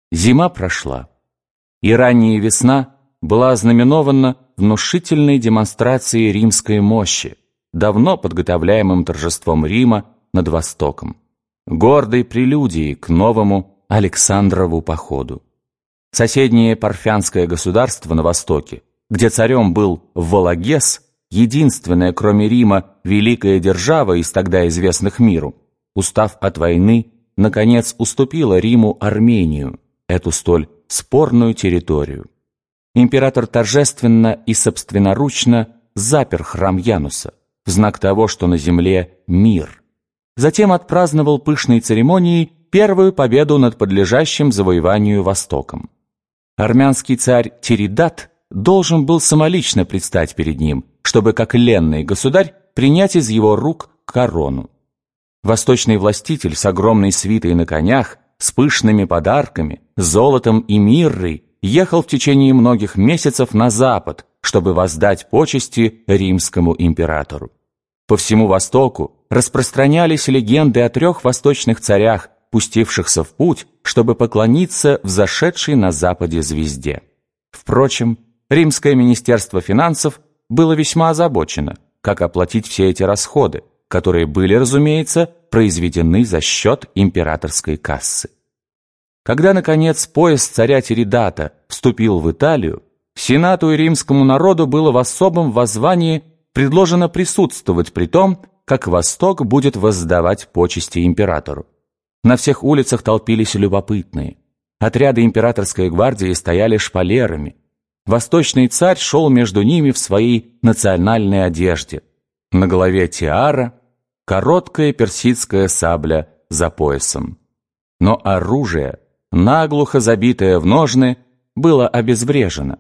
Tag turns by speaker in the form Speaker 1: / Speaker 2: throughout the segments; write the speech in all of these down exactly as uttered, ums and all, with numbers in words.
Speaker 1: Зима прошла, и ранняя весна была ознаменована внушительной демонстрацией римской мощи, давно подготовляемым торжеством Рима над Востоком, гордой прелюдией к новому Александрову походу. Соседнее Парфянское государство на Востоке, где царем был Вологес, единственная, кроме Рима, великая держава из тогда известных миру, устав от войны, наконец уступила Риму Армению, эту столь спорную территорию. Император торжественно и собственноручно запер храм Януса в знак того, что на земле мир. Затем отпраздновал пышной церемонией первую победу над подлежащим завоеванию Востоком. Армянский царь Тиридат должен был самолично предстать перед ним, чтобы, как ленный государь, принять из его рук корону. Восточный властитель с огромной свитой на конях, с пышными подарками, золотом и миррой ехал в течение многих месяцев на запад, чтобы воздать почести римскому императору. По всему Востоку распространялись легенды о трех восточных царях, пустившихся в путь, чтобы поклониться взошедшей на западе звезде. Впрочем, римское министерство финансов было весьма озабочено, как оплатить все эти расходы, которые были, разумеется, произведены за счет императорской кассы. Когда, наконец, поезд царя Тиридата вступил в Италию, Сенату и римскому народу было в особом воззвании предложено присутствовать при том, как Восток будет воздавать почести императору. На всех улицах толпились любопытные. Отряды императорской гвардии стояли шпалерами. Восточный царь шел между ними в своей национальной одежде. На голове тиара, короткая персидская сабля за поясом. Но оружие, наглухо забитое в ножны, было обезврежено.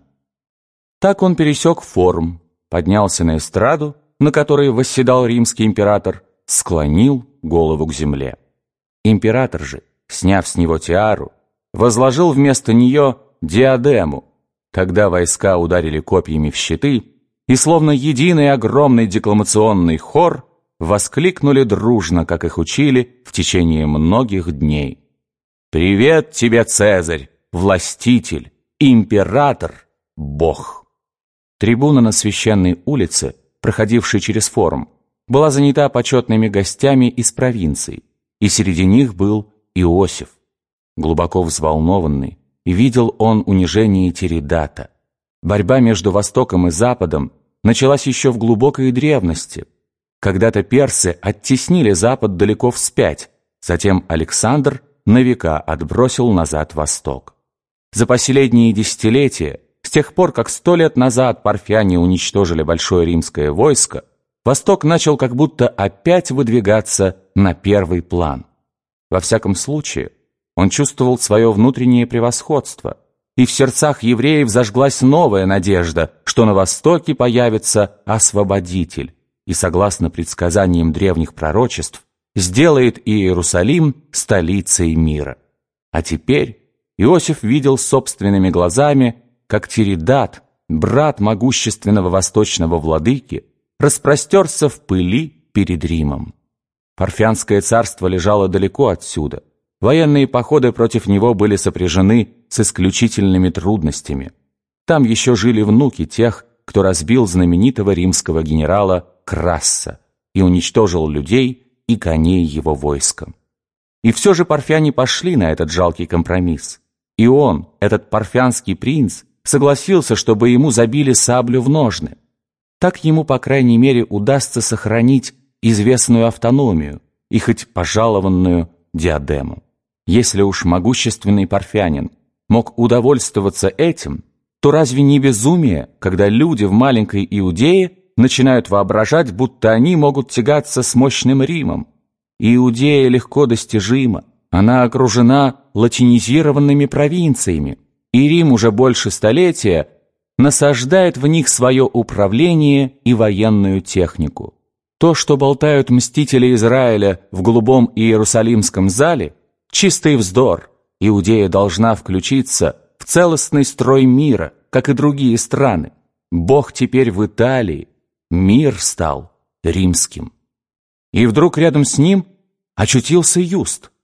Speaker 1: Так он пересек форум, поднялся на эстраду, на которой восседал римский император, склонил голову к земле. Император же, сняв с него тиару, возложил вместо нее диадему. Тогда войска ударили копьями в щиты и, словно единый огромный декламационный хор, воскликнули дружно, как их учили в течение многих дней. «Привет тебе, Цезарь, властитель, император, бог!» Трибуна на священной улице, проходившей через форум, была занята почетными гостями из провинций, и среди них был Иосиф. Глубоко взволнованный, видел он унижение Тиридата. Борьба между Востоком и Западом началась еще в глубокой древности. Когда-то персы оттеснили Запад далеко вспять, затем Александр на века отбросил назад Восток. За последние десятилетия, с тех пор, как сто лет назад парфяне уничтожили большое римское войско, Восток начал как будто опять выдвигаться на первый план. Во всяком случае, он чувствовал свое внутреннее превосходство, и в сердцах евреев зажглась новая надежда, что на Востоке появится освободитель, и, согласно предсказаниям древних пророчеств, сделает Иерусалим столицей мира. А теперь Иосиф видел собственными глазами, как Тиридат, брат могущественного восточного владыки, распростерся в пыли перед Римом. Парфянское царство лежало далеко отсюда. Военные походы против него были сопряжены с исключительными трудностями. Там еще жили внуки тех, кто разбил знаменитого римского генерала Красса и уничтожил людей и коней его войском. И все же парфяне пошли на этот жалкий компромисс. И он, этот парфянский принц, согласился, чтобы ему забили саблю в ножны. Так ему, по крайней мере, удастся сохранить известную автономию и хоть пожалованную диадему. Если уж могущественный парфянин мог удовольствоваться этим, то разве не безумие, когда люди в маленькой Иудее начинают воображать, будто они могут тягаться с мощным Римом? Иудея легко достижима, она окружена латинизированными провинциями, и Рим уже больше столетия насаждает в них свое управление и военную технику. То, что болтают мстители Израиля в голубом Иерусалимском зале, чистый вздор. Иудея должна включиться в целостный строй мира, как и другие страны. Бог теперь в Италии, мир стал римским. И вдруг рядом с ним очутился Юст.